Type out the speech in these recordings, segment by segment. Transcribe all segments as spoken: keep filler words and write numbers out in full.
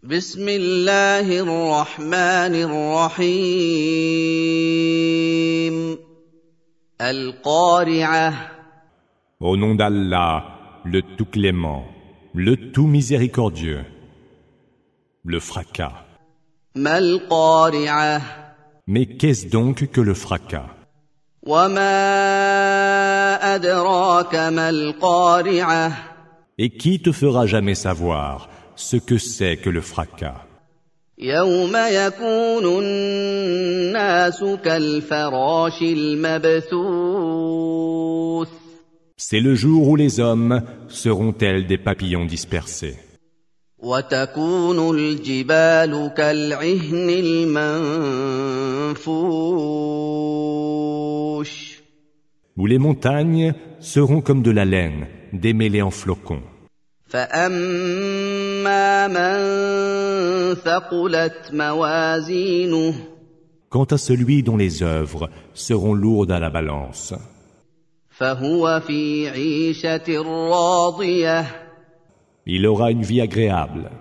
بسم الله الرحمن الرحيم القارعة. Au nom d'Allah, le tout clément, le tout miséricordieux, le fracas. ما القارعة. Mais qu'est-ce donc que le fracas? وما أدراك ما القارعة. Et qui te fera jamais savoir ce que c'est que le fracas? يوم يكون الناس كالفراش المبثوث. C'est le jour où les hommes seront tels des papillons dispersés. وتكون الجبال كالعهن المنفوش. Où les montagnes seront comme de la laine démêlée en flocons. فأما من ثقلت موازينه. Quant à celui dont les œuvres seront lourdes à la balance, فهو في عيشة راضية. il aura une vie agréable.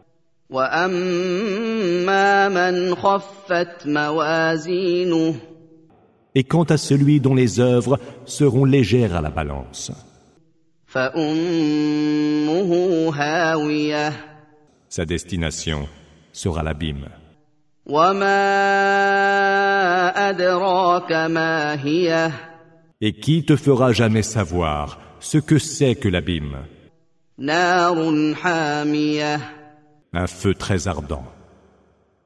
وأما من خفت موازينه. Et quant à celui dont les œuvres seront légères à la balance, فأمه هاوية. sa destination sera l'abîme. وما أدراك ما هي. Et qui te fera jamais savoir ce que c'est que l'abîme? نار حامية. Un feu très ardent.